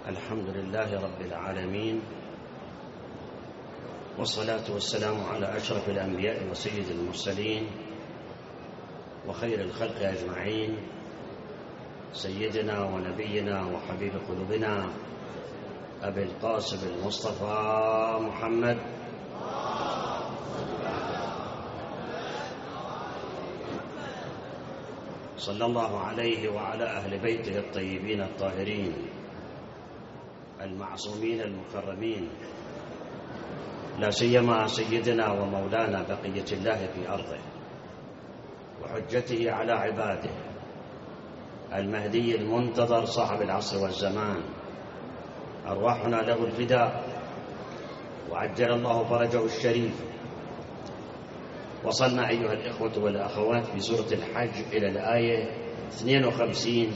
الحمد لله رب العالمين، والصلاة والسلام على أشرف الأنبياء وسيد المرسلين وخير الخلق أجمعين، سيدنا ونبينا وحبيب قلوبنا أبي القاسم المصطفى محمد صلى الله عليه وعلى أهل بيته الطيبين الطاهرين المعصومين المكرمين، لا سيما سيدنا ومولانا بقية الله في أرضه وحجته على عباده المهدي المنتظر صاحب العصر والزمان، أرواحنا له الفداء وعجل الله فرجه الشريف. وصلنا أيها الإخوة والأخوات في سورة الحج إلى الآية 52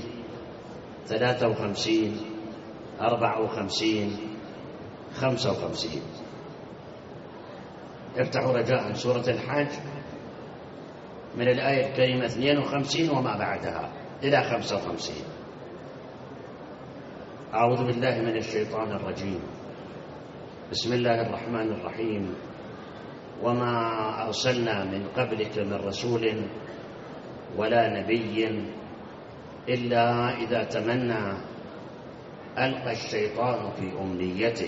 53 54 55. افتحوا رجاء سورة الحج من الآية الكريمة 52 وما بعدها إلى 55. أعوذ بالله من الشيطان الرجيم. بسم الله الرحمن الرحيم. وما أرسلنا من قبلك من رسول ولا نبي إلا إذا تمنى ألقى الشيطان في أمنيته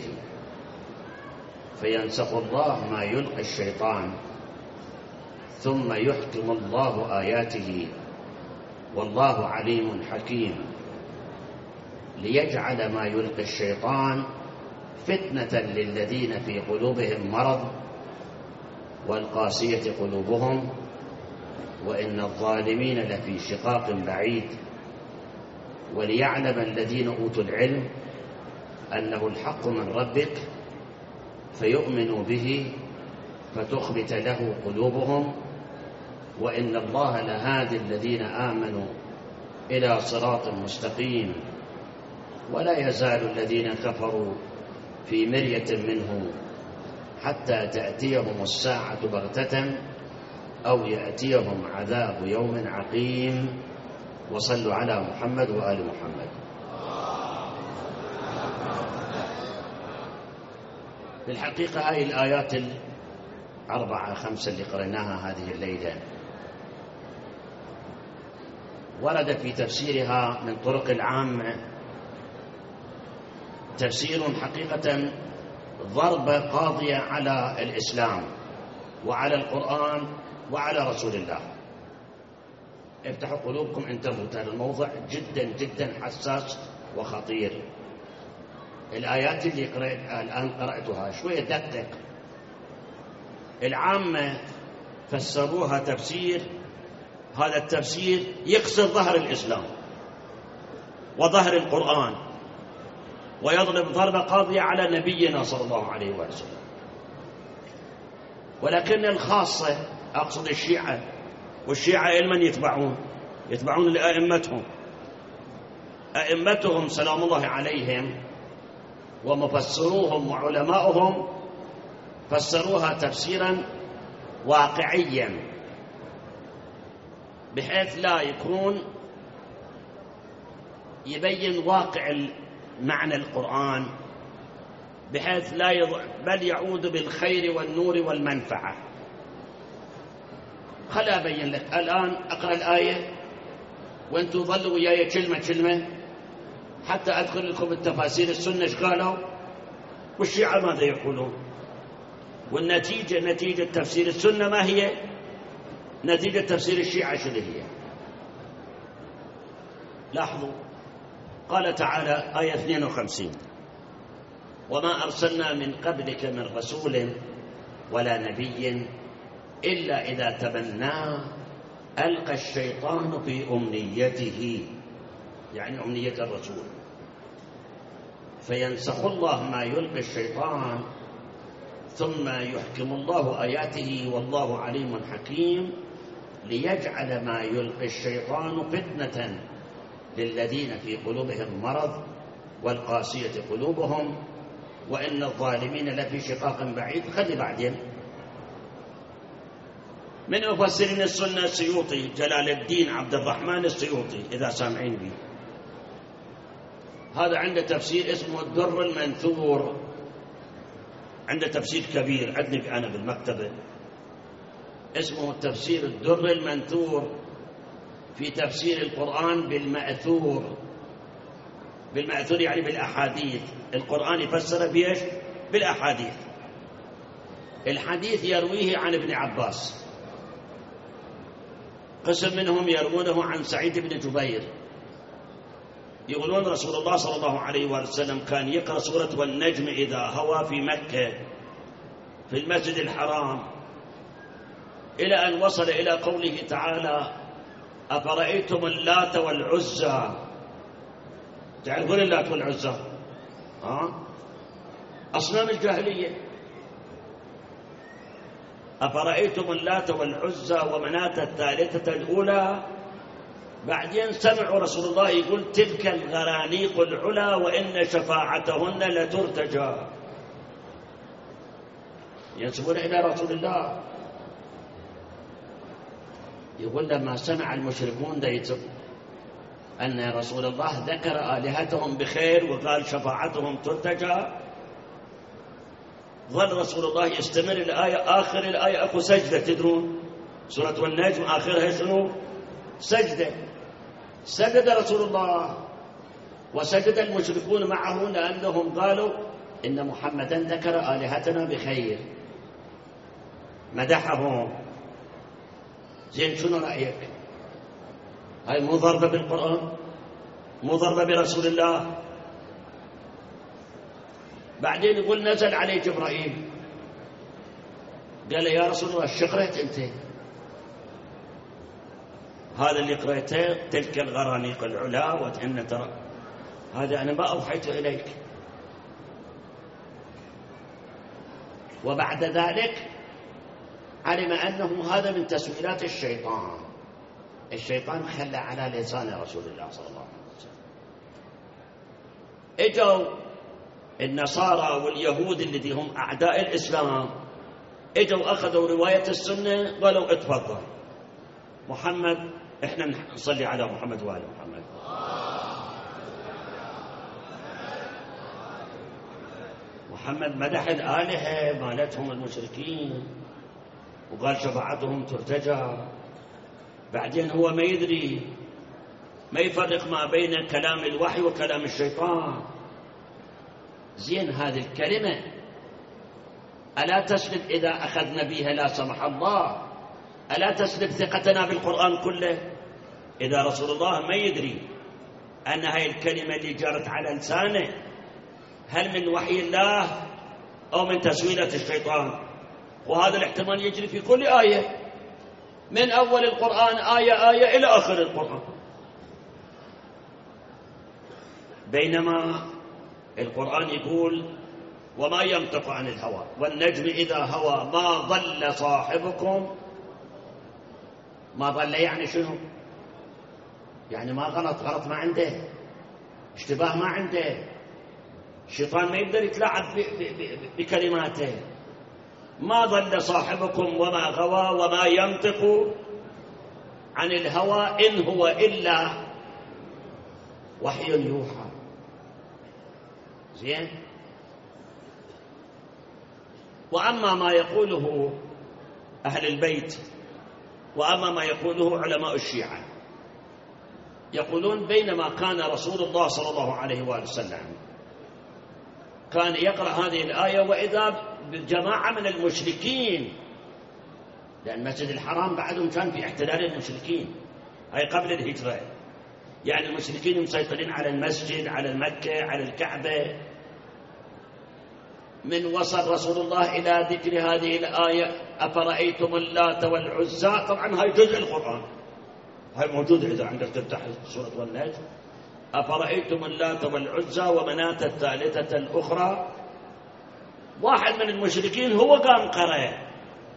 فينسخ الله ما يلقي الشيطان ثم يحكم الله آياته والله عليم حكيم، ليجعل ما يلقي الشيطان فتنة للذين في قلوبهم مرض والقاسية قلوبهم وإن الظالمين لفي شقاق بعيد، وليعلم الذين أوتوا العلم أنه الحق من ربك فيؤمنوا به فتخبت له قلوبهم وإن الله لهادي الذين آمنوا إلى صراط مستقيم، ولا يزال الذين كفروا في مرية منه حتى تأتيهم الساعة بغتة أو يأتيهم عذاب يوم عقيم. وصلوا على محمد وآل محمد. في الحقيقة هذه الآيات 4 5 اللي قرأناها هذه الليلة ورد في تفسيرها من طرق العامة تفسير حقيقة ضربة قاضية على الإسلام وعلى القرآن وعلى رسول الله. افتحوا قلوبكم، انتبهوا، هذا الموضوع جدا جدا حساس وخطير. الآيات اللي الآن قرأتها شوية دقق. العامة فسروها تفسير، هذا التفسير يكسر ظهر الإسلام وظهر القرآن ويضرب ضربة قاضية على نبينا صلى الله عليه وسلم. ولكن الخاصة أقصد الشيعة، والشيعة لمن يتبعون لأئمتهم، أئمتهم سلام الله عليهم ومفسروهم وعلماؤهم فسروها تفسيرا واقعيا بحيث لا يكون يبين واقع معنى القرآن، بحيث لا بل يعود بالخير والنور والمنفعة. خل أبين لك الآن، أقرأ الآية وأنتم ظلوا وياي كلمة كلمة حتى أدخل لكم التفاسير السنة ايش قالوا والشيعة ماذا يقولون، والنتيجة نتيجة تفسير السنة ما هي، نتيجة تفسير الشيعة شنو هي. لاحظوا قال تعالى آية 52: وما أرسلنا من قبلك من رسول ولا نبي إلا إذا تمنى ألقى الشيطان في أمنيته، يعني أمنية الرسول، فينسخ الله ما يلقي الشيطان ثم يحكم الله آياته والله عليم حكيم، ليجعل ما يلقي الشيطان فتنة للذين في قلوبهم مرض والقاسية قلوبهم وإن الظالمين لفي شقاق بعيد. خلي بعدين من مفسرين السنة السيوطي، جلال الدين عبد الرحمن السيوطي، إذا سامعين بي، هذا عنده تفسير اسمه الدر المنثور، عنده تفسير كبير عندي أنا بالمكتبة اسمه التفسير الدر المنثور في تفسير القرآن بالمأثور. بالمأثور يعني بالأحاديث، القرآن يفسر بإيش؟ بالأحاديث. الحديث يرويه عن ابن عباس، قسم منهم يروونه عن سعيد بن جبير، يقولون رسول الله صلى الله عليه وسلم كان يقرأ سورة والنجم إذا هوى في مكة في المسجد الحرام، إلى أن وصل إلى قوله تعالى أفرأيتم اللات والعزى. تعرفون اللات والعزى؟ أصنام الجاهلية. أفرأيتم اللات والعزى ومناة الثالثة الأولى. بعدين سمعوا رسول الله يقول تلك الغرانيق العلا وإن شفاعتهن لترتجى. ينسبون إلى رسول الله. يقول لما سمع المشركون أن رسول الله ذكر آلهتهم بخير وقال شفاعتهم ترتجى، ظل رسول الله يستمر الآية. آخر الآية أكو سجدة، تدرون سورة والنجم آخرها شنو؟ سجدة. سجد رسول الله وسجد المشركون معه لأنهم قالوا إن محمدا ذكر آلهتنا بخير، مدحهم. زين شنو رأيك؟ هاي مو ضربة بالقرآن، مو ضربة برسول الله. بعدين يقول نزل عليه جبرائيل قال يا رسول الله ايش قرأت انت؟ هذا اللي قرأته تلك الغرانيق العلا وإن ترى هذا أنا ما أوحيت إليك. وبعد ذلك علم أنه هذا من تسويلات الشيطان. الشيطان خلى على لسان رسول الله صلى الله عليه وسلم. اجوا النصارى واليهود الذي هم أعداء الإسلام، اجوا أخذوا رواية السنة قالوا اتفضل محمد، احنا نصلي على محمد وآل محمد. محمد مدح الآلهة مالتهم المشركين وقال شفاعتهم ترتجى. بعدين هو ما يدري، ما يفرق ما بين كلام الوحي وكلام الشيطان. زين هذه الكلمة ألا تسلب إذا أخذنا بها لا سمح الله؟ ألا تسلب ثقتنا بالقرآن كله؟ إذا رسول الله ما يدري أن هذه الكلمة اللي جرت على لسانه هل من وحي الله أو من تسويلة الشيطان؟ وهذا الاحتمال يجري في كل آية، من أول القرآن آية آية إلى آخر القرآن. بينما القرآن يقول وما ينطق عن الهوى والنجم إذا هوى ما ضل صاحبكم. ما ضل يعني شنو؟ يعني ما غلط ما عنده، اشتباه ما عنده، الشيطان ما يقدر يتلاعب بكلماته. ما ضل صاحبكم وما غوى وما ينطق عن الهوى إن هو إلا وحي يوحى. زين. وأما ما يقوله أهل البيت وأما ما يقوله علماء الشيعة، يقولون بينما كان رسول الله صلى الله عليه وآله وسلم كان يقرأ هذه الآية وإذا بجماعة من المشركين، لأن المسجد الحرام بعدهم كان في احتلال المشركين، هاي قبل الهجرة، يعني المشركين مسيطرين على المسجد، على المكة، على الكعبة. من وصل رسول الله إلى ذكر هذه الآية أفرأيتم اللات والعزى، طبعا هاي جزء القرآن، هاي موجودة إذا عندك تفتح سورة والنجم، أفرأيتم اللات والعزى ومناة الثالثة الأخرى. واحد من المشركين هو قام قرأ،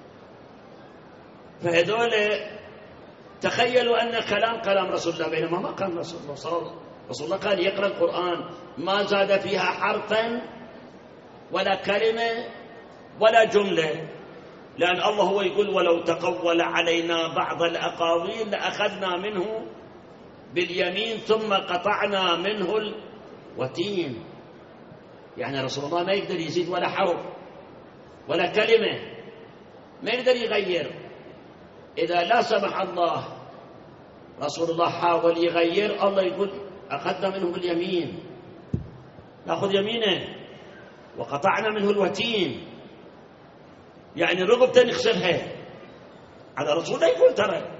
فهذول تخيلوا أن كلام رسول الله، بينما ما كان رسول الله صلى الله عليه وسلم. رسول الله كان يقرأ القرآن ما زاد فيها حرفا ولا كلمة ولا جملة، لأن الله هو يقول ولو تقول علينا بعض الأقاويل لأخذنا منه باليمين ثم قطعنا منه وتين، يعني رسول الله ما يقدر يزيد ولا حرف ولا كلمة، ما يقدر يغير. إذا لا سمح الله رسول الله حاول يغير، الله يقول أخذنا منه باليمين، نأخذ يمينه وقطعنا منه الوتين، يعني رغبة نخسرها. على رسول الله يقول ترى،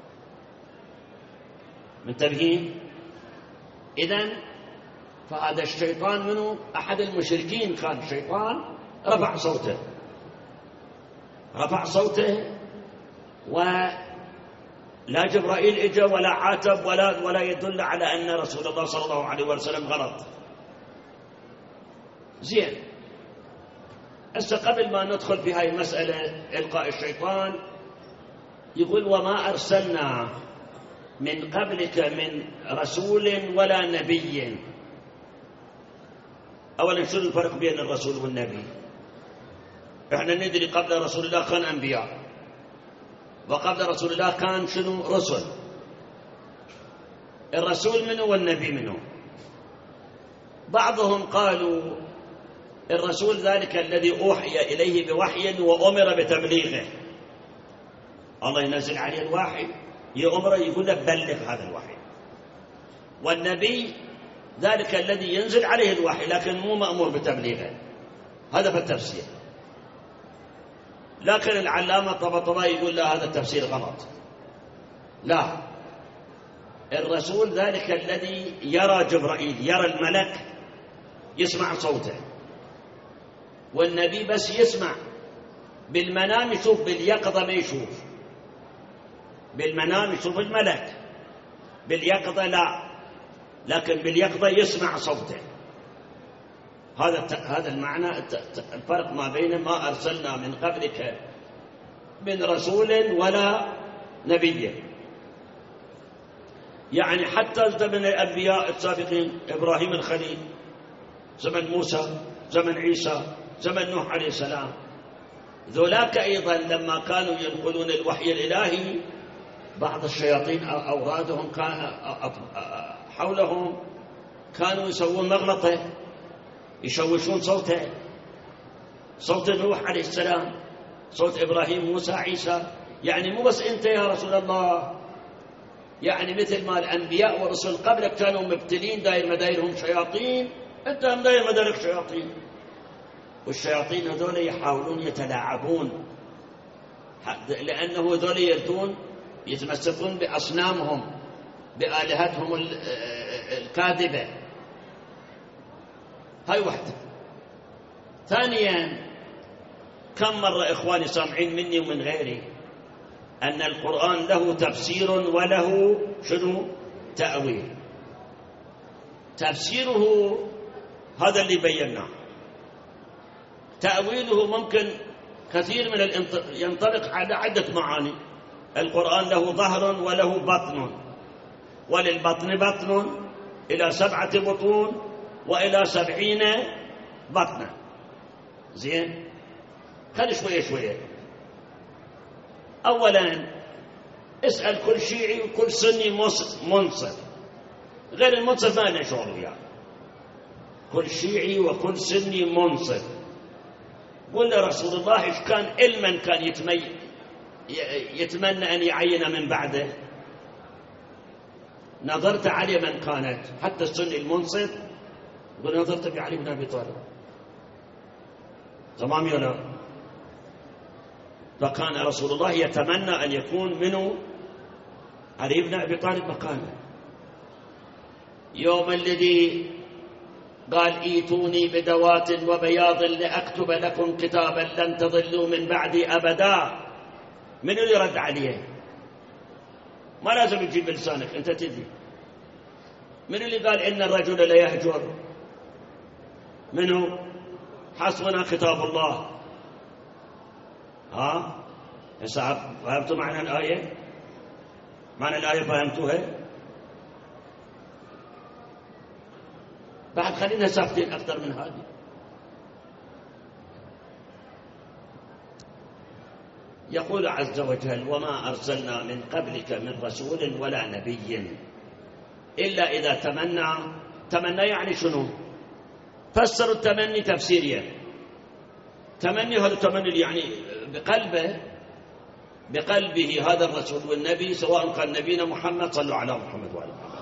منتبهين؟ إذن فهذا الشيطان منه أحد المشركين، كان الشيطان رفع صوته ولا جبرائيل اجى ولا عاتب ولا يدل على أن رسول الله صلى الله عليه وسلم غلط. زين، هسه قبل ما ندخل في هاي المسألة إلقاء الشيطان، يقول وما أرسلنا من قبلك من رسول ولا نبي. أولا شنو الفرق بين الرسول والنبي؟ احنا ندري قبل رسول الله كان أنبياء، وقبل رسول الله كان شنو؟ رسل. الرسول منه والنبي منه. بعضهم قالوا الرسول ذلك الذي أوحي إليه بوحي وأمر بتبليغه، الله ينزل عليه الوحي يأمره يقول له بلغ هذا الوحي. والنبي ذلك الذي ينزل عليه الوحي لكن مو مأمور بتبليغه. هذا في التفسير. لكن العلامة الطباطبائي يقول لا، هذا التفسير غلط. لا، الرسول ذلك الذي يرى جبرائيل، يرى الملك، يسمع صوته. والنبي بس يسمع بالمنام، يشوف، باليقظة ما يشوف. بالمنام يشوف الملك، باليقظة لا، لكن باليقظة يسمع صوته. هذا المعنى الفرق ما بين ما أرسلنا من قبلك من رسول ولا نبي. يعني حتى زمن الأنبياء السابقين، إبراهيم الخليل، زمن موسى، زمن عيسى، زمن نوح عليه السلام، ذولاك أيضا لما كانوا ينقلون الوحي الإلهي بعض الشياطين أورادهم كان حولهم كانوا يسوون مغلطة، يشوشون صوته، صوت نوح عليه السلام، صوت إبراهيم، موسى، عيسى. يعني مو بس أنت يا رسول الله، يعني مثل ما الأنبياء والرسل قبلك كانوا مبتلين داير مدايرهم شياطين، أنت هم داير مدارك شياطين. والشياطين هذول يحاولون يتلاعبون، لأنه هذول يردون يتمسكون بأصنامهم، بآلهتهم الكاذبة. هاي واحدة. ثانيا، كم مرة إخواني سامعين مني ومن غيري أن القرآن له تفسير وله شنو؟ تأويل. تفسيره هذا اللي بيناه، تأويله ممكن كثير من ينطبق على عدة معاني. القرآن له ظهر وله بطن، وللبطن بطن إلى 7 بطون وإلى 70 بطنا. زين، خلي شوية. أولا اسأل كل شيعي وكل سني منصف، غير المنصف ما له شغل وياه. كل شيعي وكل سني منصف، قل رسول الله إيش كان علما كان يتمنى أن يعين من بعده. نظرت علي من كانت، حتى السني المنصف قل نظرت بعلي بن أبي طالب، تمام يا لا؟ فكان رسول الله يتمنى أن يكون منه علي بن أبي طالب مكانه. يوم الذي قال ايتوني بدوات وبياض لأكتب لكم كتابا لن تضلوا من بعدي أبدا، من اللي رد عليه؟ ما لازم تجيب لسانك، أنت تدري من اللي قال إن الرجل لا يهجر؟ منه؟ حسبنا كتاب الله. فهمتوا معنى الآية؟ معنى الآية فهمتوها؟ بعد خلينا ساكتين أكثر من هذه. يقول عز وجل وما أرسلنا من قبلك من رسول ولا نبي إلا إذا تمنى تمنى يعني شنو؟ فسروا التمني تفسيريا. تمني هذا تمني يعني بقلبه هذا الرسول والنبي، سواء كان نبينا محمد، صلوا على محمد وعلى محمد،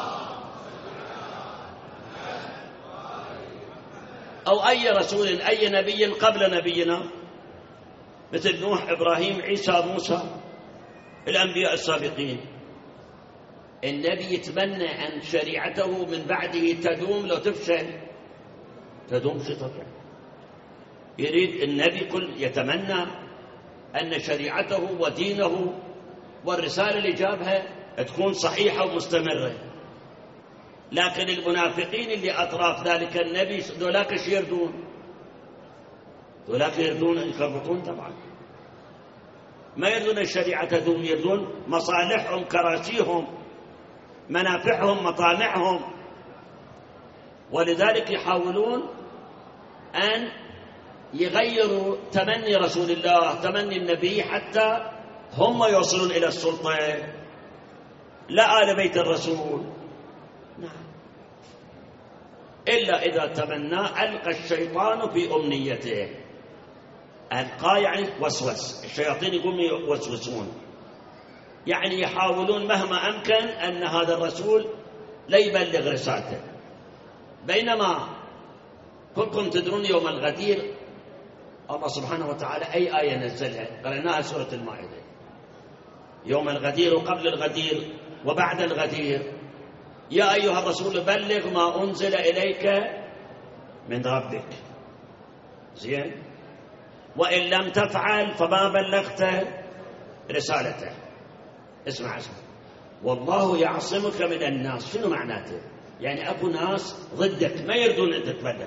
أو أي رسول أي نبي قبل نبينا، مثل نوح، إبراهيم، عيسى، موسى، الأنبياء السابقين. النبي يتمنى أن شريعته من بعده تدوم، لو تفشل تدوم شيء طبيعي. يريد النبي كل يتمنى أن شريعته ودينه والرسالة اللي جابها تكون صحيحة ومستمرة. لكن المنافقين اللي أطراف ذلك النبي ذولاك ايش يردون؟ ذولاك يردون يخربطون طبعا، ما يردون الشريعة تدوم، يردون مصالحهم، كراسيهم، منافعهم، مطامعهم. ولذلك يحاولون أن يغيروا تمني رسول الله، تمني النبي، حتى هم يوصلون إلى السلطة، لا آل بيت الرسول. نعم. إلا إذا تمنى ألقى الشيطان في أمنيته. ألقى يعني وسوس، الشياطين يقوموا يوسوسون، يعني يحاولون مهما أمكن أن هذا الرسول لا يبلغ رسالته. بينما كلكم تدرون يوم الغدير الله سبحانه وتعالى أي آية نزلها؟ قرأناها سورة المائدة. يوم الغدير وقبل الغدير وبعد الغدير، يا أيها الرسول بلغ ما أنزل إليك من ربك. زين؟ وإن لم تفعل فما بلغت رسالته. اسمع. والله يعصمك من الناس. شنو معناته؟ يعني أكو ناس ضدك ما يردون أن تتبلغ،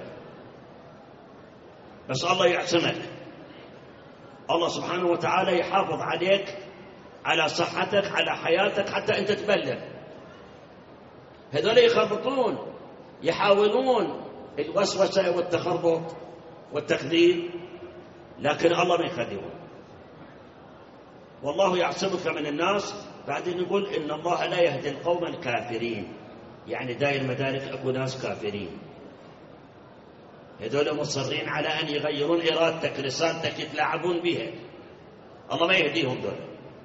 بس الله يعصمك. الله سبحانه وتعالى يحافظ عليك، على صحتك، على حياتك، حتى أنت تبلغ. هذول يخربطون، يحاولون الوسوسة والتخربط والتخذيل، لكن الله ما يخذلون. والله يعصمك من الناس. بعدين نقول إن الله لا يهدي القوم الكافرين، يعني داير مدارك أكو ناس كافرين، هذول مصرين على أن يغيرون إرادتك، رسالتك، يتلاعبون بها. الله ما يهديهم دول.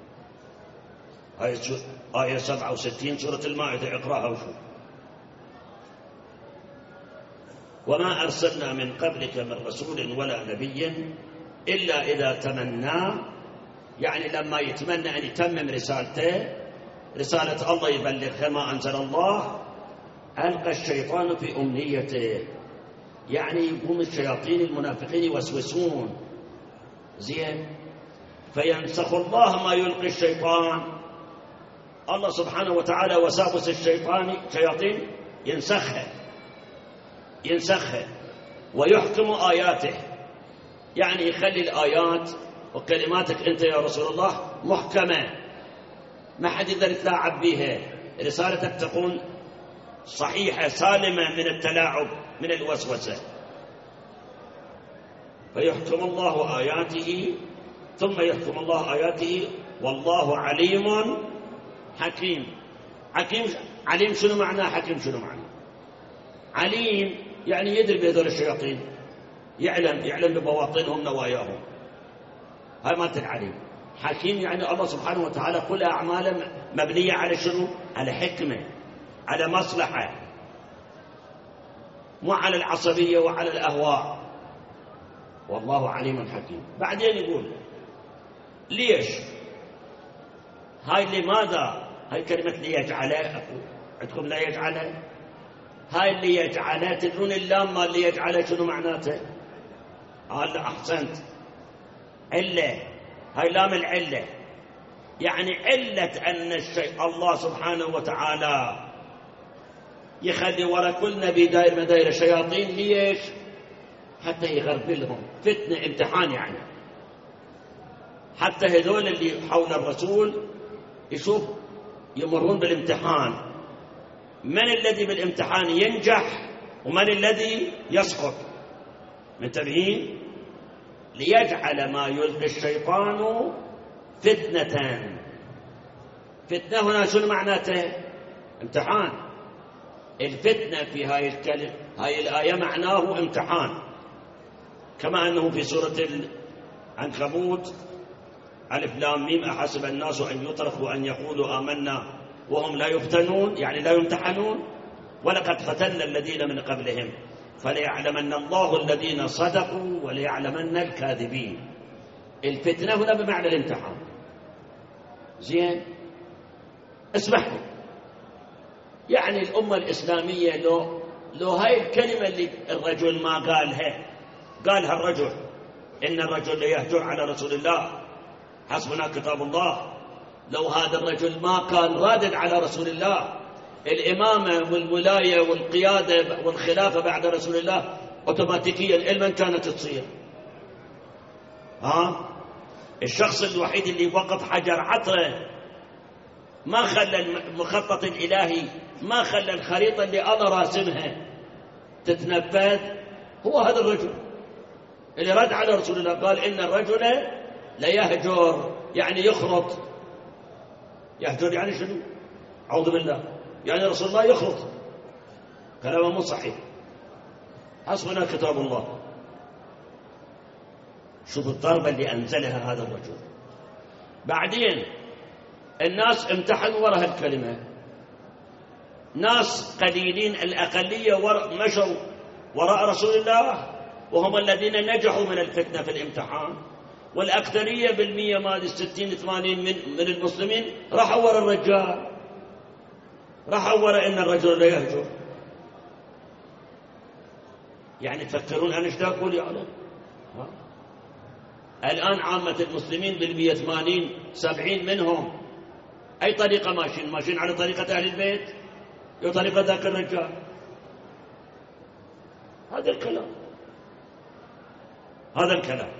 آية 67 سورة المائدة، اقرأها وشوف. وما أرسلنا من قبلك من رسول ولا نبي إلا إذا تمنى، يعني لما يتمنى أن يتمم رسالته، رسالة الله يبلغها ما أنزل الله، ألقى الشيطان في أمنيته، يعني يقوم الشياطين المنافقين يوسوسون. زين؟ فينسخ الله ما يلقي الشيطان. الله سبحانه وتعالى وساوس الشياطين ينسخها ويحكم آياته، يعني يخلي الآيات وكلماتك أنت يا رسول الله محكمة، ما حد يقدر يتلاعب بها. رسالتك تكون صحيحة سالمة من التلاعب، من الوسوسة. فيحكم الله آياته، ثم يحكم الله آياته، والله عليم حكيم. عليم شنو معناه؟ حكيم شنو معناه؟ عليم يعني يدري بهذول الشياطين، يعلم ببواطنهم نواياهم، هاي مالت العليم. حكيم يعني الله سبحانه وتعالى كل أعماله مبنية على شنو؟ على حكمة، على مصلحة، مو على العصبية وعلى الأهواء. والله عليم حكيم. بعدين يقول ليش؟ هاي لماذا؟ هاي كلمة ليجعله، عندكم لا يجعله؟ هاي اللي يجعله، تدرون اللام ما اللي يجعله شنو معناته؟ قال أحسنت، علة. هاي لام العلة، يعني علة أن الله سبحانه وتعالى يخلي وراء كل نبي داير مداير شياطين. ليش؟ حتى يغربلهم، فتنة، امتحان يعني. حتى هذول اللي حول الرسول يشوف يمرون بالامتحان، من الذي بالامتحان ينجح ومن الذي يسقط. منتبهين؟ ليجعل ما يلقي الشيطان فتنة. فتنة هنا شنو معناته؟ امتحان. الفتنة في هاي الآية معناه امتحان، كما أنه في سورة العنكبوت ألف لام ميم أحسب الناس أن يتركوا أن يقولوا آمنا وهم لا يفتنون، يعني لا يمتحنون. ولقد فتنا الذين من قبلهم فليعلمن الله الذين صدقوا وليعلمن الكاذبين. الفتنة هنا بمعنى الامتحان. زين، اسمح لي، يعني الأمة الإسلامية لو هاي الكلمة اللي الرجل ما قالها الرجل، إن الرجل لا يهجر على رسول الله حسبنا كتاب الله، لو هذا الرجل ما كان رادد على رسول الله، الإمامة والولاية والقيادة والخلافة بعد رسول الله أوتوماتيكيا لمن كانت تصير؟ الشخص الوحيد اللي وقف حجر عطره، ما خلى المخطط الإلهي، ما خلى الخريطة اللي الله راسمها تتنفذ، هو هذا الرجل اللي رد على رسول الله، قال إن الرجل لا يهجر، يعني يخرط. يهجر يعني شنو؟ أعوذ بالله، يعني رسول الله يخرط، كلامه مو صحيح. حسبنا كتاب الله. شوف الضربة اللي أنزلها هذا الرجل. بعدين الناس امتحنوا وراء هالكلمة، ناس قليلين الأقلية مشوا وراء رسول الله وهم الذين نجحوا من الفتنة في الامتحان، والأكثرية بالمية مال 60-80 من المسلمين راحوا وراء الرجال، راحوا وراء إن الرجل لا يهجر. يعني تفكرون أنا ايش أقول يا علم؟ الآن عامة المسلمين بالمية 80-70 منهم أي طريقة ماشيين على طريقة أهل البيت أو طريقة ذاك الرجال. هذا الكلام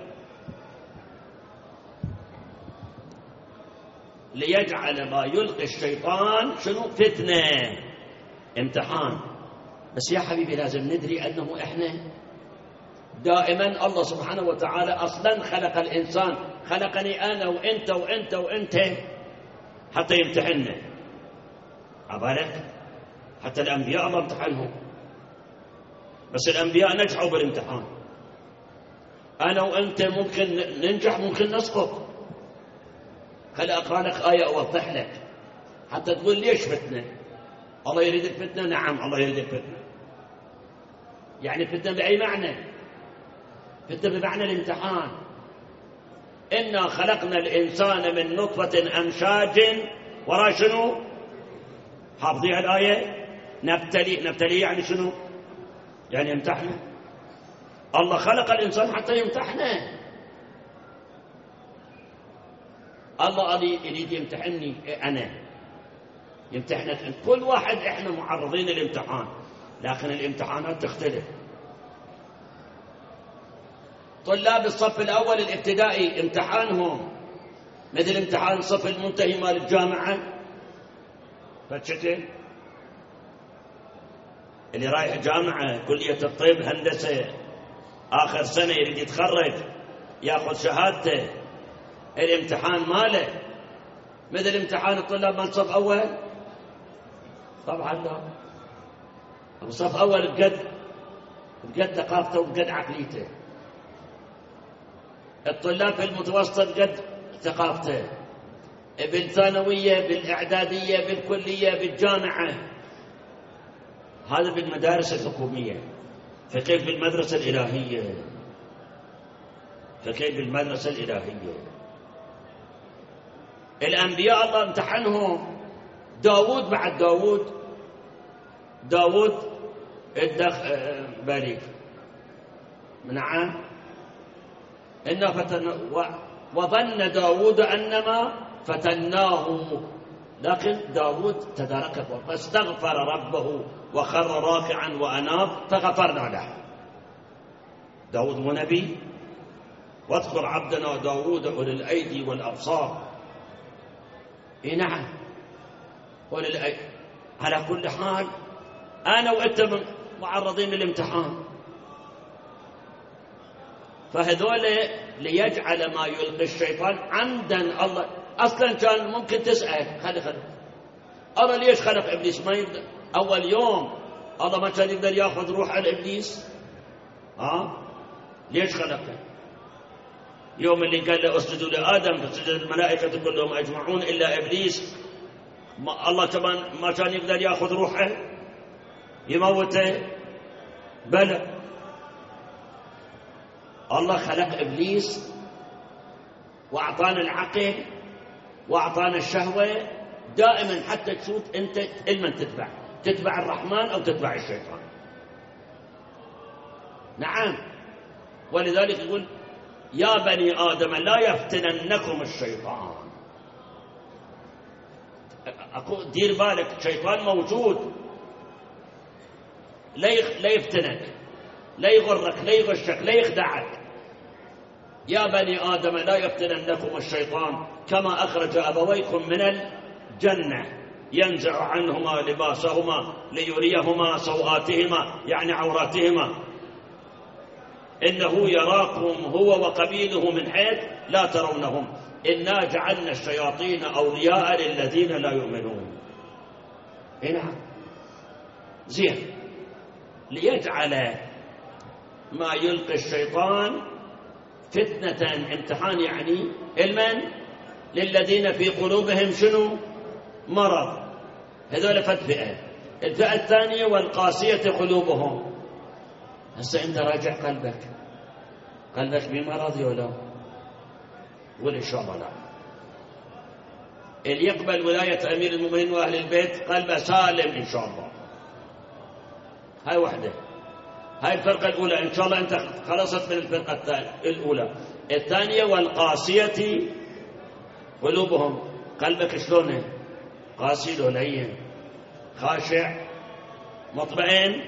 ليجعل ما يلقي الشيطان شنو؟ فتنة، امتحان. بس يا حبيبي لازم ندري أنه إحنا دائما الله سبحانه وتعالى أصلا خلق الإنسان، خلقني أنا وإنت وإنت وإنت حتى يمتحننا. عبالك حتى الأنبياء الله امتحنهم، بس الأنبياء نجحوا بالامتحان. أنا وإنت ممكن ننجح ممكن نسقط. خل أقرأ لك آية أوضح لك حتى تقول ليش فتنة. الله يريد الفتنة؟ نعم الله يريد الفتنة. يعني فتنة بأي معنى؟ فتنة بمعنى الامتحان. إنا خلقنا الإنسان من نطفة أمشاج وراء شنو؟ حافظين الآية؟ نبتلي يعني شنو؟ يعني يمتحنه. الله خلق الإنسان حتى يمتحنه. الله يريد يمتحني أنا، يمتحنك أنت. كل واحد إحنا معرضين للامتحان، لكن الامتحانات تختلف. طلاب الصف الأول الابتدائي امتحانهم مثل امتحان الصف المنتهي مال الجامعة، فشكل اللي رايح جامعة كلية الطب هندسة آخر سنة يريد يتخرج يأخذ شهادته، الامتحان ماله مثل امتحان الطلاب من صف أول؟ طبعا لا. الصف أول بقد ثقافته وبقد عقليته، الطلاب في المتوسط قد ثقافته، بالثانوية بالإعدادية بالكلية بالجامعة. هذا بالمدارس الحكومية، فكيف بالمدرسة الإلهية؟ فكيف بالمدرسة الإلهية؟ الأنبياء الله امتحنهم. داود بعد داود بالي نعم إنا وظن داود أنما فتناه، لكن داود تداركه فاستغفر ربه وخر راكعا وأناب فغفرنا له. داود هو نبي. واذكر عبدنا داود أولي الأيدي والأبصار. نعم أولي الأيدي. على كل حال أنا وأنت معرضين للامتحان. فهذول ليجعل ما يلقي الشيطان عمدا. الله أصلا كان ممكن تسأل خلي الله ليش خلق إبليس؟ ما يبدأ أول يوم الله ما كان يقدر ياخذ روح الإبليس؟ ليش خلقه؟ يوم اللي قال له اسجدوا لآدم فسجد الملائكة كلهم أجمعون إلا إبليس، الله كمان ما كان يقدر ياخذ روحه يموته؟ بلى، الله خلق إبليس وأعطانا العقل وأعطانا الشهوة دائما حتى تشوف أنت لمن تتبع الرحمن أو تتبع الشيطان. نعم، ولذلك يقول يا بني آدم لا يفتننكم الشيطان. أقول دير بالك، الشيطان موجود، لا يفتنك، لا يغرك، لا يغشك، لا يخدعك. يا بني آدم لا يفتننكم الشيطان كما أخرج أبويكم من الجنة ينزع عنهما لباسهما ليريهما سوآتهما يعني عوراتهما إنه يراكم هو وقبيله من حيث لا ترونهم إنا جعلنا الشياطين أولياء للذين لا يؤمنون. نعم، زين، ليجعل ما يلقي الشيطان فتنة امتحان، يعني المن للذين في قلوبهم شنو؟ مرض. هذول فئة. الفئة الثانية والقاسية قلوبهم. هسه انت راجع قلبك بمرض ولا؟ ولا إن شاء الله لا. اللي يقبل ولاية أمير المؤمنين وأهل البيت قلبه سالم إن شاء الله. هاي وحدة، هاي الفرقة الأولى إن شاء الله أنت خلصت من الفرقة الأولى. الثانية والقاسية قلوبهم. قلبك شلونه؟ قاسي له لين، خاشع، مطمئن.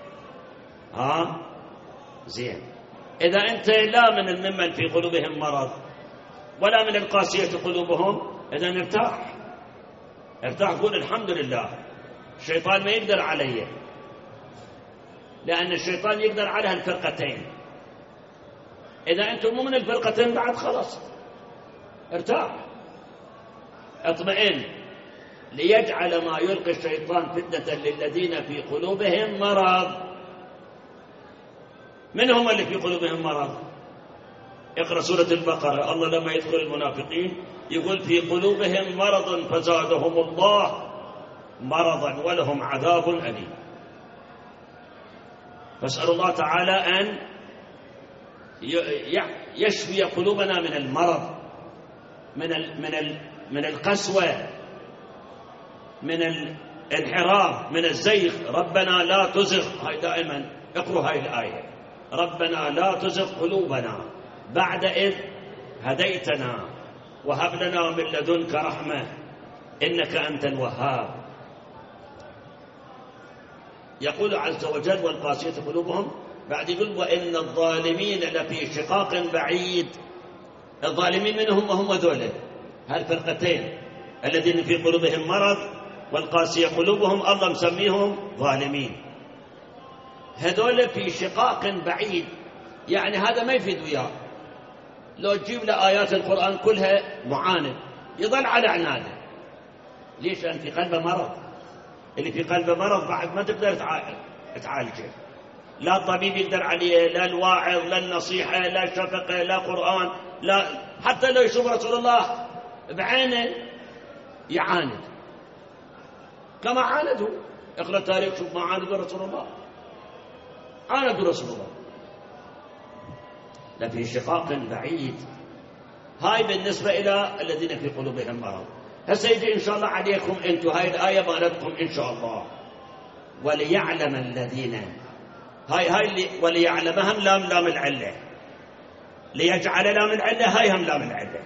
زين. إذا أنت لا ممن في قلوبهم مرض ولا من القاسية قلوبهم، إذا ارتاح، قول الحمد لله، الشيطان ما يقدر علي، لأن الشيطان يقدر على الفرقتين. إذا أنتم مو من الفرقتين بعد خلاص ارتاح، اطمئن. ليجعل ما يلقي الشيطان فتنة للذين في قلوبهم مرض. من هم اللي في قلوبهم مرض؟ اقرأ سورة البقرة، الله لما يدخل المنافقين يقول في قلوبهم مرض فزادهم الله مرضا ولهم عذاب أليم. فاسأل الله تعالى أن يشفي قلوبنا من المرض، من القسوة، من الانحراف، من الزيغ. ربنا لا تزغ، هاي دائما اقرأوا هاي الآية، ربنا لا تزغ قلوبنا بعد إذ هديتنا وهب لنا من لدنك رحمة إنك أنت الوهاب. يقول عز وجل والقاسية قلوبهم، بعد يقول وإن الظالمين لفي شقاق بعيد. الظالمين منهم وهم ذولا هالفرقتين الذين في قلوبهم مرض والقاسية قلوبهم، الله مسميهم ظالمين. هذول في شقاق بعيد، يعني هذا ما يفيد وياه. لو تجيب له آيات القرآن كلها معاند يظل على عناده. ليش؟ لأن في قلبه مرض. اللي في قلبه مرض بعد ما تقدر تعالجه، لا الطبيب يقدر عليه، لا الواعظ، لا النصيحة، لا الشفقة، لا قرآن، لا حتى لو يشوف رسول الله بعينه يعاند كما عاندوا. اقرأ التاريخ شوف ما عاندوا رسول الله، عاندوا رسول الله. لفي شقاق بعيد. هاي بالنسبة إلى الذين في قلوبهم مرض. هسه يجي إن شاء الله عليكم أنتم هاي الآية مالتكم إن شاء الله. وليعلم الذين، هاي اللي وليعلمهم لام العلة، ليجعل لام العلة، هاي هم لام العلة.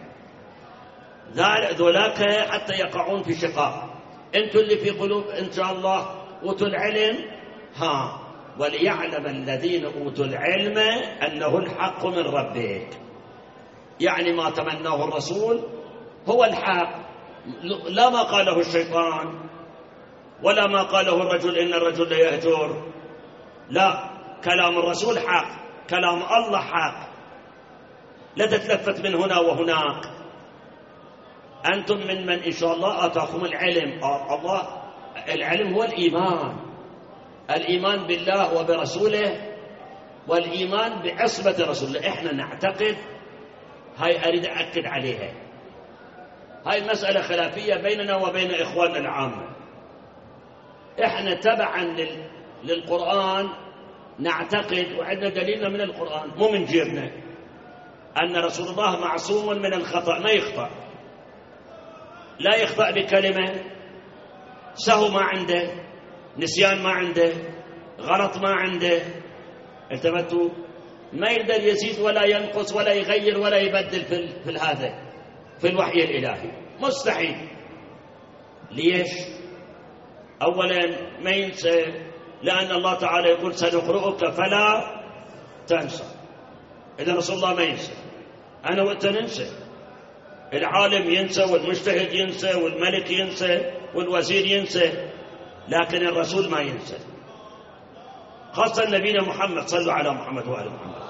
ذولاك حتى يقعون في شقاق. أنتم اللي في قلوب إن شاء الله أوتوا العلم. وليعلم الذين أوتوا العلم أنه الحق من ربك، يعني ما تمناه الرسول هو الحق، لا ما قاله الشيطان ولا ما قاله الرجل إن الرجل ليهجر، لا، كلام الرسول حق، كلام الله حق، لا تتلفت من هنا وهناك. أنتم من إن شاء الله آتاكم العلم. الله العلم هو الإيمان، الإيمان بالله وبرسوله والإيمان بعصمة رسوله. إحنا نعتقد، هاي أريد أأكد عليها، هاي مسألة خلافية بيننا وبين إخواننا العامة. إحنا تبعا للقرآن نعتقد، وعندنا دليلنا من القرآن مو من جيبنا، أن رسول الله معصوم من الخطأ، ما يخطأ، لا يخطأ بكلمة، سهو ما عنده، نسيان ما عنده، غلط ما عنده، التفتوا، ما يقدر يزيد ولا ينقص ولا يغير ولا يبدل في هذا، في الوحي الإلهي، مستحيل. ليش؟ أولا ما ينسى، لأن الله تعالى يقول سنقرؤك فلا تنسى. إذا رسول الله ما ينسى، أنا وأنت ننسى، العالم ينسى والمجتهد ينسى والملك ينسى والوزير ينسى، لكن الرسول ما ينسى، خاصة نبينا محمد. صلوا على محمد وآل محمد.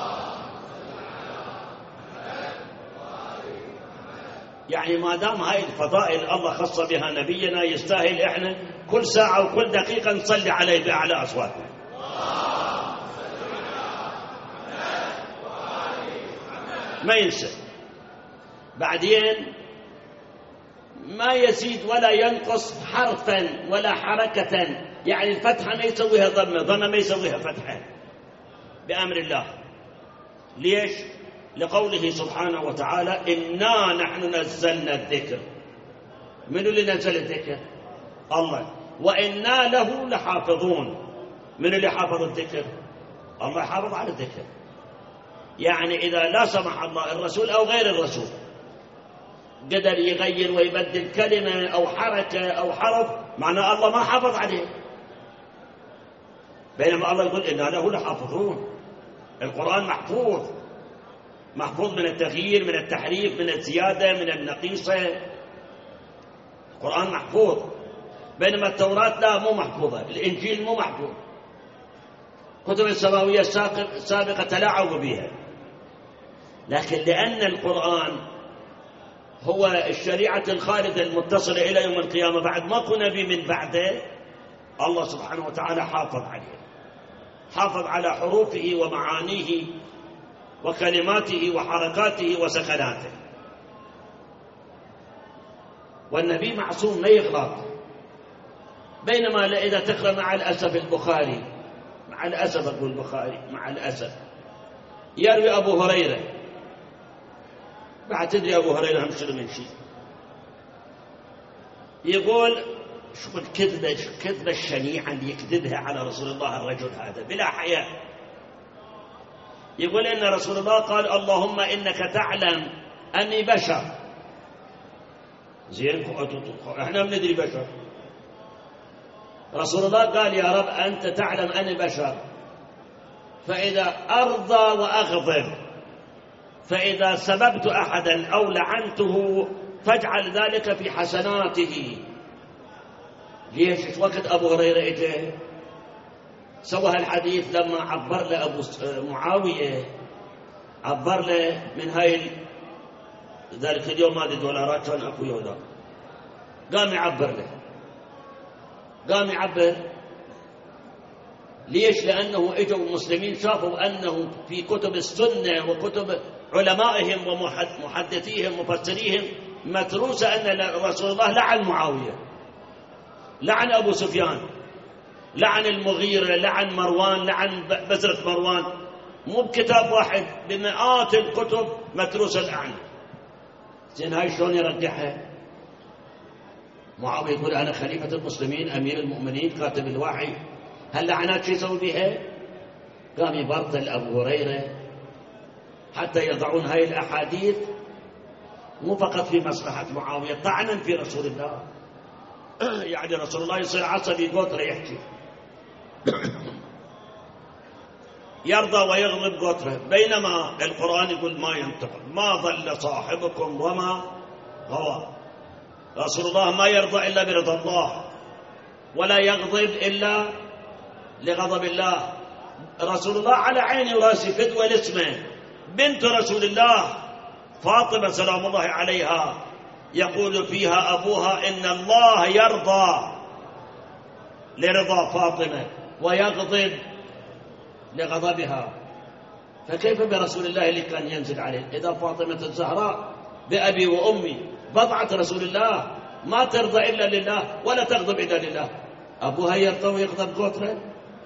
يعني ما دام هاي الفضائل الله خص بها نبينا، يستاهل احنا كل ساعة وكل دقيقة نصلي عليه بأعلى أصواتنا. ما ينسى. بعدين ما يزيد ولا ينقص حرفا ولا حركة، يعني الفتحة ما يسويها ضمة، ضمة ما يسويها فتحة، بأمر الله. ليش؟ لقوله سبحانه وتعالى إنا نحن نزلنا الذكر. من اللي نزل الذكر؟ الله. وإنا له لحافظون. من اللي حافظ الذكر؟ الله حافظ على الذكر. يعني إذا لا سمح الله الرسول أو غير الرسول قدر يغير ويبدل كلمة أو حركة أو حرف، معنى الله ما حافظ عليه. بينما الله يقول إنا له لحافظون. القرآن محفوظ، محفوظ من التغيير، من التحريف، من الزيادة، من النقيصة. القرآن محفوظ، بينما التوراة لا، مو محفوظة، الإنجيل مو محفوظ، كتب السماوية السابقة تلاعبوا بها. لكن لأن القرآن هو الشريعة الخالدة المتصلة إلى يوم القيامة، بعد ماكو نبي من بعده، الله سبحانه وتعالى حافظ عليه، حافظ على حروفه ومعانيه وكلماته وحركاته وسكناته. والنبي معصوم لا يغلط. بينما إذا تقرأ مع الأسف البخاري، مع الأسف أقول البخاري، مع الأسف يروي أبو هريرة، بعد تدري أبو هريرة هم شنو من شيء، يقول شوف الكذبة الشنيعة اللي يكذبها على رسول الله الرجل هذا بلا حياء. يقول إن رسول الله قال اللهم إنك تعلم أني بشر. زين، احنا بندري بشر. رسول الله قال يا رب أنت تعلم أني بشر، فإذا أرضى وأغضب، فإذا سببت أحدا أو لعنته فاجعل ذلك في حسناته. ليش؟ وقت أبو هريرة إجا سوى الحديث لما عبر له أبو معاوية، عبر له من هاي ذلك اليوم هذه دولارات كان أكو يوم، قام يعبر له، قام يعبر. ليش؟ لأنه إجوا المسلمين شافوا أنه في كتب السنة وكتب علمائهم ومحدثيهم ومفسريهم متروسة أن رسول الله لعن معاوية، لعن أبو سفيان، لعن المغيرة، لعن مروان، لعن بزرة مروان، مو بكتاب واحد، بمئات الكتب متروسة اللعنة. زين هاي شلون يرجعها؟ معاوية يقول أنا خليفة المسلمين، أمير المؤمنين، كاتب الوحي، هاللعنات شو يسوي بها؟ قام يبرطل أبو هريرة حتى يضعون هاي الأحاديث مو فقط في مصلحة معاوية، طعنا في رسول الله. يعني رسول الله يصير عصبي قطر يحكي، يرضى ويغضب قطره، بينما القرآن يقول ما ينطق، ما ضل صاحبكم وما غوى. رسول الله ما يرضى إلا برضا الله، ولا يغضب إلا لغضب الله. رسول الله على عيني وراسي، فدوى الاسمه بنت رسول الله فاطمة سلام الله عليها، يقول فيها أبوها إن الله يرضى لرضا فاطمة ويغضب لغضبها، فكيف برسول الله اللي كان ينزل عليه؟ إذا فاطمة الزهراء بأبي وأمي بضعة رسول الله ما ترضى إلا لله ولا تغضب إلا لله، أبوها يرضى ويغضب قطرة؟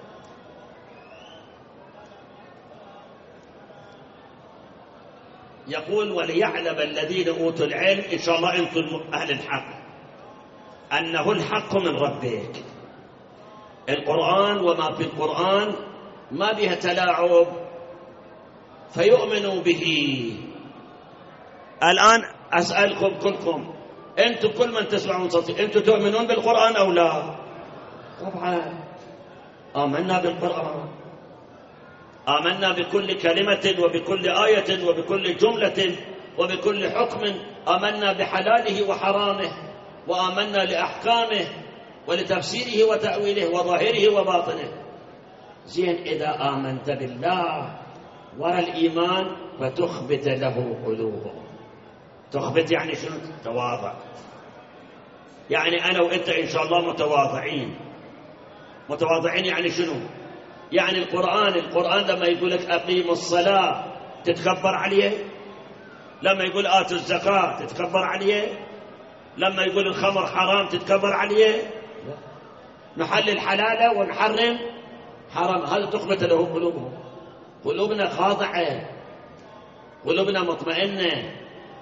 يقول وليعلم الذين أوتوا العلم، إن شاء الله أنتم أهل الحق، أنه الحق من ربك. القرآن وما في القرآن ما بها تلاعب، فيؤمنوا به. الآن أسألكم كلكم، أنتم كل من تسمعون صوتي، أنتم تؤمنون بالقرآن أو لا؟ طبعا آمنا بالقرآن، آمنا بكل كلمة وبكل آية وبكل جملة وبكل حكم، آمنا بحلاله وحرامه، وآمنا لأحكامه ولتفسيره وتأويله وظاهره وباطنه. زين، إذا آمنت بالله ورا الإيمان فتخبت له قلوبهم. تخبت يعني شنو؟ تواضع. يعني أنا وإنت إن شاء الله متواضعين. متواضعين يعني شنو؟ يعني القرآن لما يقول لك أقيموا الصلاة تتكبر عليه؟ لما يقول آتوا الزكاة تتكبر عليه؟ لما يقول الخمر حرام تتكبر عليه؟ نحلل حلاله ونحرم حرام. هذا تخبت له قلوبهم. قلوبنا خاضعة، قلوبنا مطمئنة.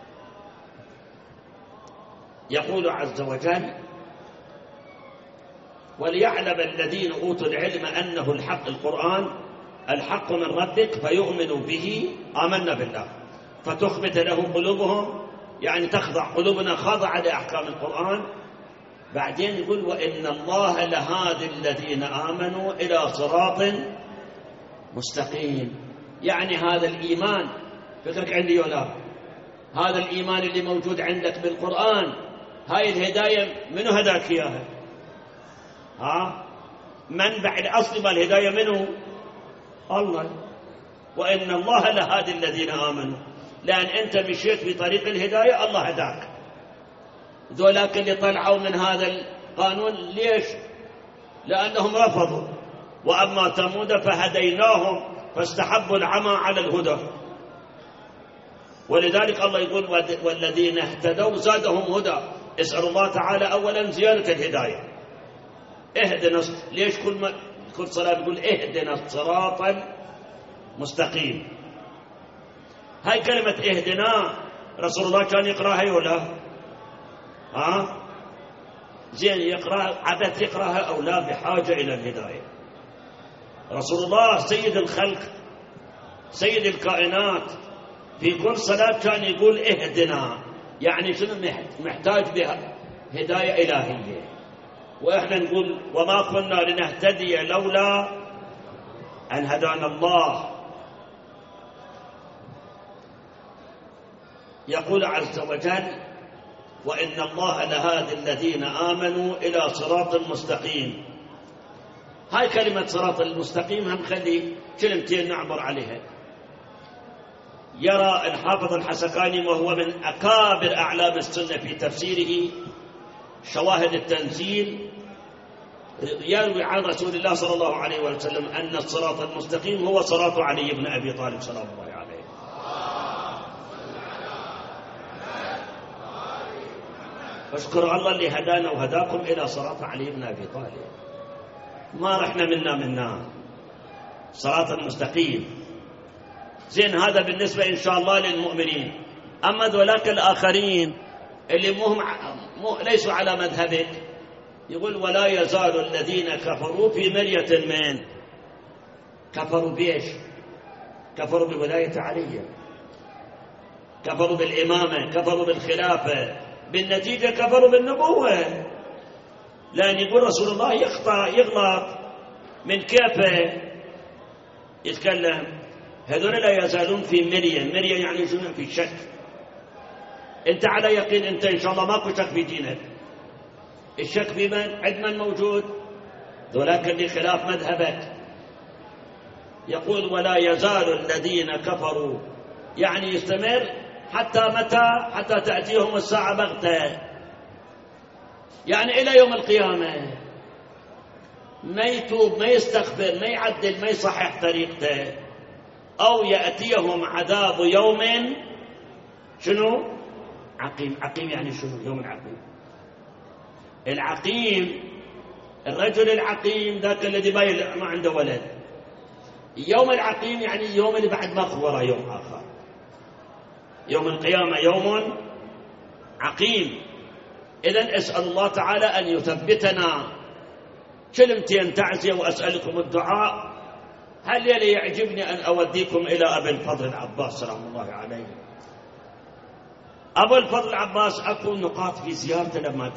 يقول عز وجل وليعلم الذين أوتوا العلم أنه الحق، القرآن الحق من ربك، فيؤمنوا به. آمنا بالله فتخبت له قلوبهم، يعني تخضع قلوبنا خاضعة لأحكام القرآن. بعدين يقول وإن الله لهادي الذين آمنوا إلى صراط مستقيم. يعني هذا الإيمان، فكرك عندي ولا هذا الإيمان اللي موجود عندك بالقرآن، هاي الهداية منو هداك إياها؟ منبع الأصل بالهداية منه الله. وإن الله لهادي الذين آمنوا، لأن أنت مشيت بطريق الهداية الله هداك. ذولاك اللي طلعوا من هذا القانون ليش؟ لأنهم رفضوا. وأما ثمود فهديناهم فاستحبوا العمى على الهدى. ولذلك الله يقول والذين اهتدوا زادهم هدى. اسأل الله تعالى أولا زيادة الهداية. اهدنا، ليش كل صلاة يقول اهدنا الصراط المستقيم؟ هاي كلمة اهدنا رسول الله كان يقراها ولا زين يقرأ عبث يقراها أو لا؟ بحاجة إلى الهداية. رسول الله سيد الخلق سيد الكائنات، في كل صلاة كان يقول اهدنا، يعني شنو؟ محتاج بها هداية إلهية. وإحنا نقول وما كنا لنهتدي لولا أن هدانا الله. يقول عز وجل وإن الله لهادي الذين آمنوا إلى صراط مستقيم. هاي كلمة صراط المستقيم هم خلي كلمتين نعبر عليها. يرى الحافظ الحسكاني وهو من أكابر أعلام السنة في تفسيره شواهد التنزيل، يروي عن رسول الله صلى الله عليه وسلم أن الصراط المستقيم هو صراط علي بن أبي طالب سلام الله عليه. اشكر الله اللي هدانا وهداكم إلى صراط علي بن أبي طالب، ما رحنا منا صراط المستقيم. زين، هذا بالنسبة إن شاء الله للمؤمنين. أما ذولاك الآخرين اللي ليسوا على مذهبك، يقول ولا يزال الذين كفروا في مرية من. كفروا بإيش؟ كفروا بولاية علي، كفروا بالإمامة، كفروا بالخلافة، بالنتيجة كفروا بالنبوة. لأن يقول رسول الله يغلط من كيفه يتكلم. هذول لا يزالون في مرية يعني شنو؟ في شك. أنت على يقين، أنت إن شاء الله ماكو شك في دينك. الشك بمن؟ عند من موجود؟ ذولاك اللي خلاف مذهبك. يقول ولا يزال الذين كفروا، يعني يستمر حتى متى؟ حتى تأتيهم الساعة بغتة، يعني إلى يوم القيامة. ما يتوب، ما يستغفر، ما يعدل، ما يصحح طريقته، أو يأتيهم عذاب يوم شنو؟ عقيم. عقيم يعني شنو؟ يوم العقيم. العقيم الرجل العقيم ذاك الذي ما عنده ولد. يوم العقيم يعني اليوم اللي بعد ما ورا يوم آخر. يوم القيامة يوم عقيم. إذن أسأل الله تعالى أن يثبتنا. كلمتين تعزية وأسألكم الدعاء. هل يلي يعجبني أن أوديكم إلى أبي الفضل العباس سلام الله عليه. أبو الفضل العباس أكو نقاط في زيارته لما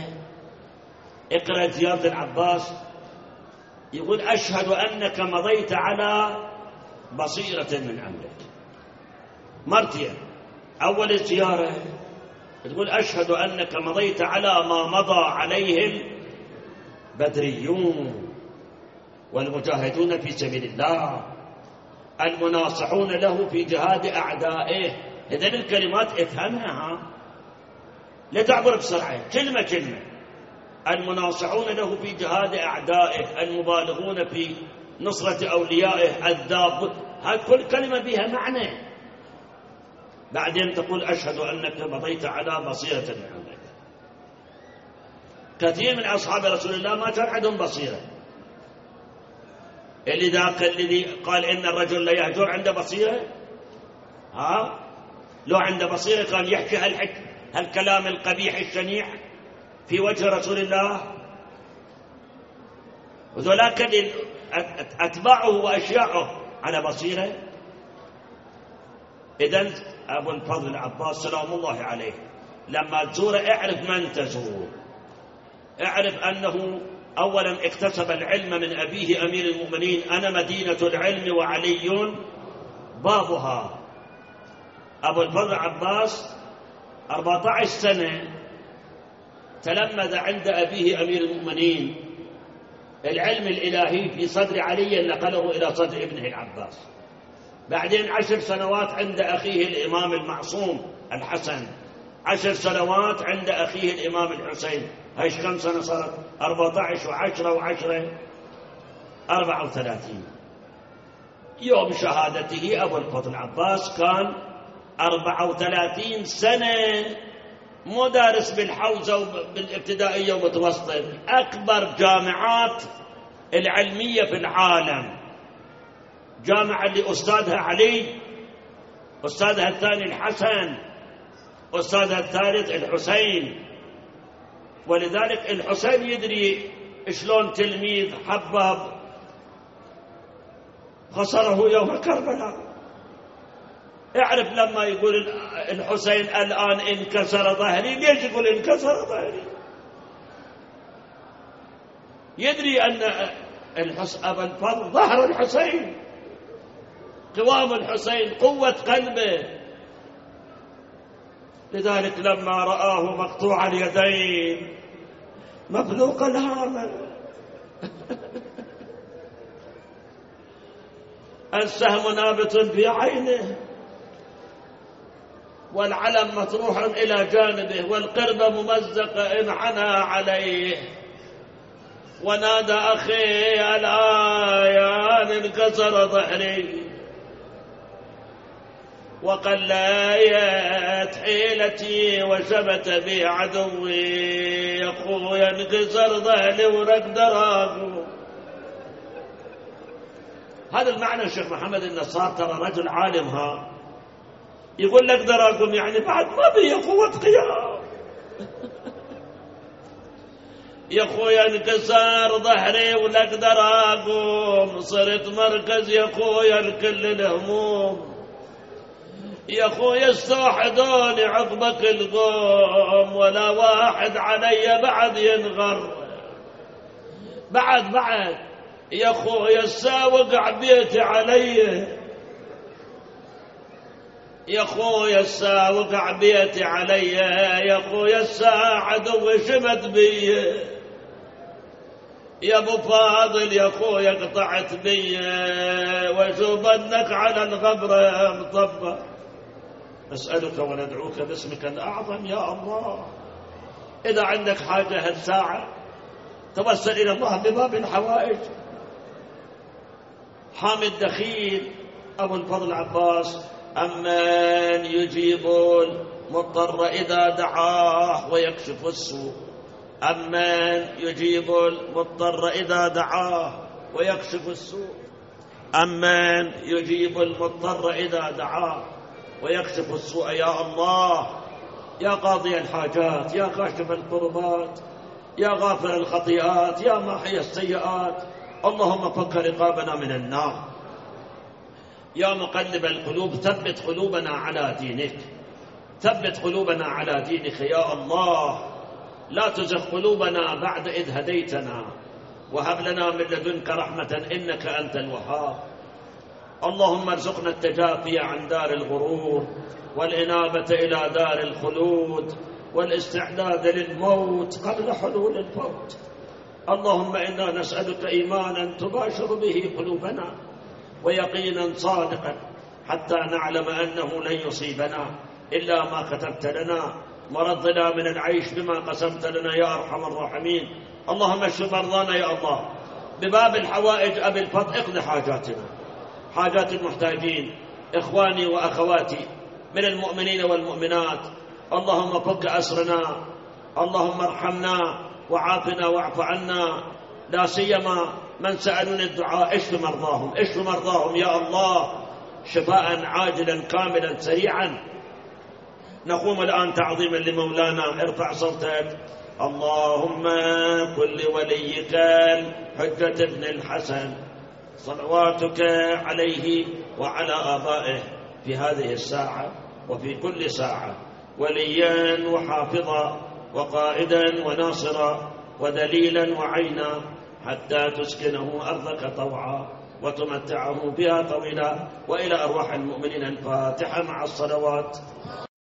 اقرأ زيارة العباس. يقول أشهد أنك مضيت على بصيرة من أمرك. مرتين. أول الزيارة تقول أشهد أنك مضيت على ما مضى عليه البدريون والمجاهدون في سبيل الله المناصحون له في جهاد أعدائه. إذن الكلمات افهمها، لا تعبر بسرعة، كلمة كلمة. المناصحون له في جهاد أعدائه، المبالغون في نصرة أوليائه، الذاب. هذه كل كلمة بها معنى. بعدين تقول أشهد أنك مضيت على بصيرة من عندك. كثير من أصحاب رسول الله ما كان عندهم بصيرة. اللي ذاك الذي قال إن الرجل لا يهجر عنده بصيرة، لو عنده بصيرة كان يحكي هالكلام القبيح الشنيع في وجه رسول الله. وذولاك اللي أتباعه وأشياعه على بصيرة. إذن أبو الفضل العباس سلام الله عليه لما تزوره اعرف من تزور. اعرف أنه أولا اكتسب العلم من أبيه أمير المؤمنين. أنا مدينة العلم وعلي بابها. أبو الفضل العباس 14 سنة تلمذ عند أبيه أمير المؤمنين. العلم الإلهي في صدر علي نقله إلى صدر ابنه العباس. بعدين 10 سنوات عند أخيه الإمام المعصوم الحسن. 10 سنوات عند أخيه الإمام الحسين. هايش كم سنة صارت؟ 14 و10 و10 34. يوم شهادته أبو الفضل العباس كان 34 سنة مدرس بالحوزة وبالابتدائية ومتوسطة، أكبر جامعات العلمية في العالم. جامعة اللي أستاذها علي، أستاذها الثاني الحسن، أستاذها الثالث الحسين. ولذلك الحسين يدري شلون تلميذ حباب خسره يوم كربلاء. اعرف لما يقول الحسين الآن انكسر ظهري، ليش يقول انكسر ظهري؟ يدري أن أبا الفضل ظهر الحسين، قوام الحسين، قوة قلبه. لذلك لما رآه مقطوع اليدين مفلوق الهامة السهم نابت في عينه والعلم مطروح إلى جانبه والقربة ممزقة انحنى عليه ونادى أخي الآن انكسر ظهري وقليت حيلتي وشبت بي عدوي، يا أخويا انكسر ظهري ونقدر أقوم. هذا المعنى الشيخ محمد النصار، ترى رجل عالم يقول لك اقدر أقوم، يعني بعد ما بي قوة قيام. يا أخويا انكسر ظهري ولا اقدر أقوم، صرت مركز يا أخويا لكل الهموم. يا أخويا استوحدوني عقبك القوم ولا واحد علي بعد ينغر. بعد يا أخويا الساوق عبيتي علي، يا أخويا الساوق عبيتي علي، يا أخويا الساعد وشمت بي، يا أبو فاضل يا أخويا قطعت بي وشوف أنك على الغبرة مطبق. نسألك وندعوك باسمك الأعظم يا الله، إذا عندك حاجة هالساعة توسل إلى الله بباب الحوائج. حامد دخيل أبو الفضل عباس: أمن يجيب المضطر إذا دعاه ويكشف السوء. أمن يجيب المضطر إذا دعاه ويكشف السوء. أمن يجيب المضطر إذا دعاه ويكشف السوء. يا الله يا قاضي الحاجات، يا كاشف الكربات، يا غافر الخطيئات، يا ماحي السيئات، اللهم فك رقابنا من النار. يا مقلب القلوب ثبت قلوبنا على دينك، ثبت قلوبنا على دينك يا الله. لا تزغ قلوبنا بعد إذ هديتنا، وهب لنا من لدنك رحمة إنك أنت الوهاب. اللهم ارزقنا التجافي عن دار الغرور، والإنابة إلى دار الخلود، والاستعداد للموت قبل حلول الموت. اللهم إنا نسألك إيمانا تباشر به قلوبنا، ويقينا صادقا، حتى نعلم أنه لن يصيبنا إلا ما كتبت لنا، ورضنا من العيش بما قسمت لنا يا أرحم الراحمين. اللهم اشف مرضانا يا الله بباب الحوائج. أبي الفضل اقض حاجاتنا، حاجات المحتاجين، إخواني وأخواتي من المؤمنين والمؤمنات. اللهم فك أسرنا، اللهم ارحمنا وعافنا واعف عنا، لا سيما من سألون الدعاء. اشف مرضاهم، اشف مرضاهم يا الله، شفاء عاجلا كاملا سريعا. نقوم الآن تعظيما لمولانا. ارفع صوتك. اللهم كن لوليك الحجة ابن الحسن صلواتك عليه وعلى آبائه في هذه الساعة وفي كل ساعة وليا وحافظا وقائدا وناصرا ودليلا وعينا، حتى تسكنه أرضك طوعا وتمتعه بها طويلا. وإلى أرواح المؤمنين الفاتحة مع الصلوات.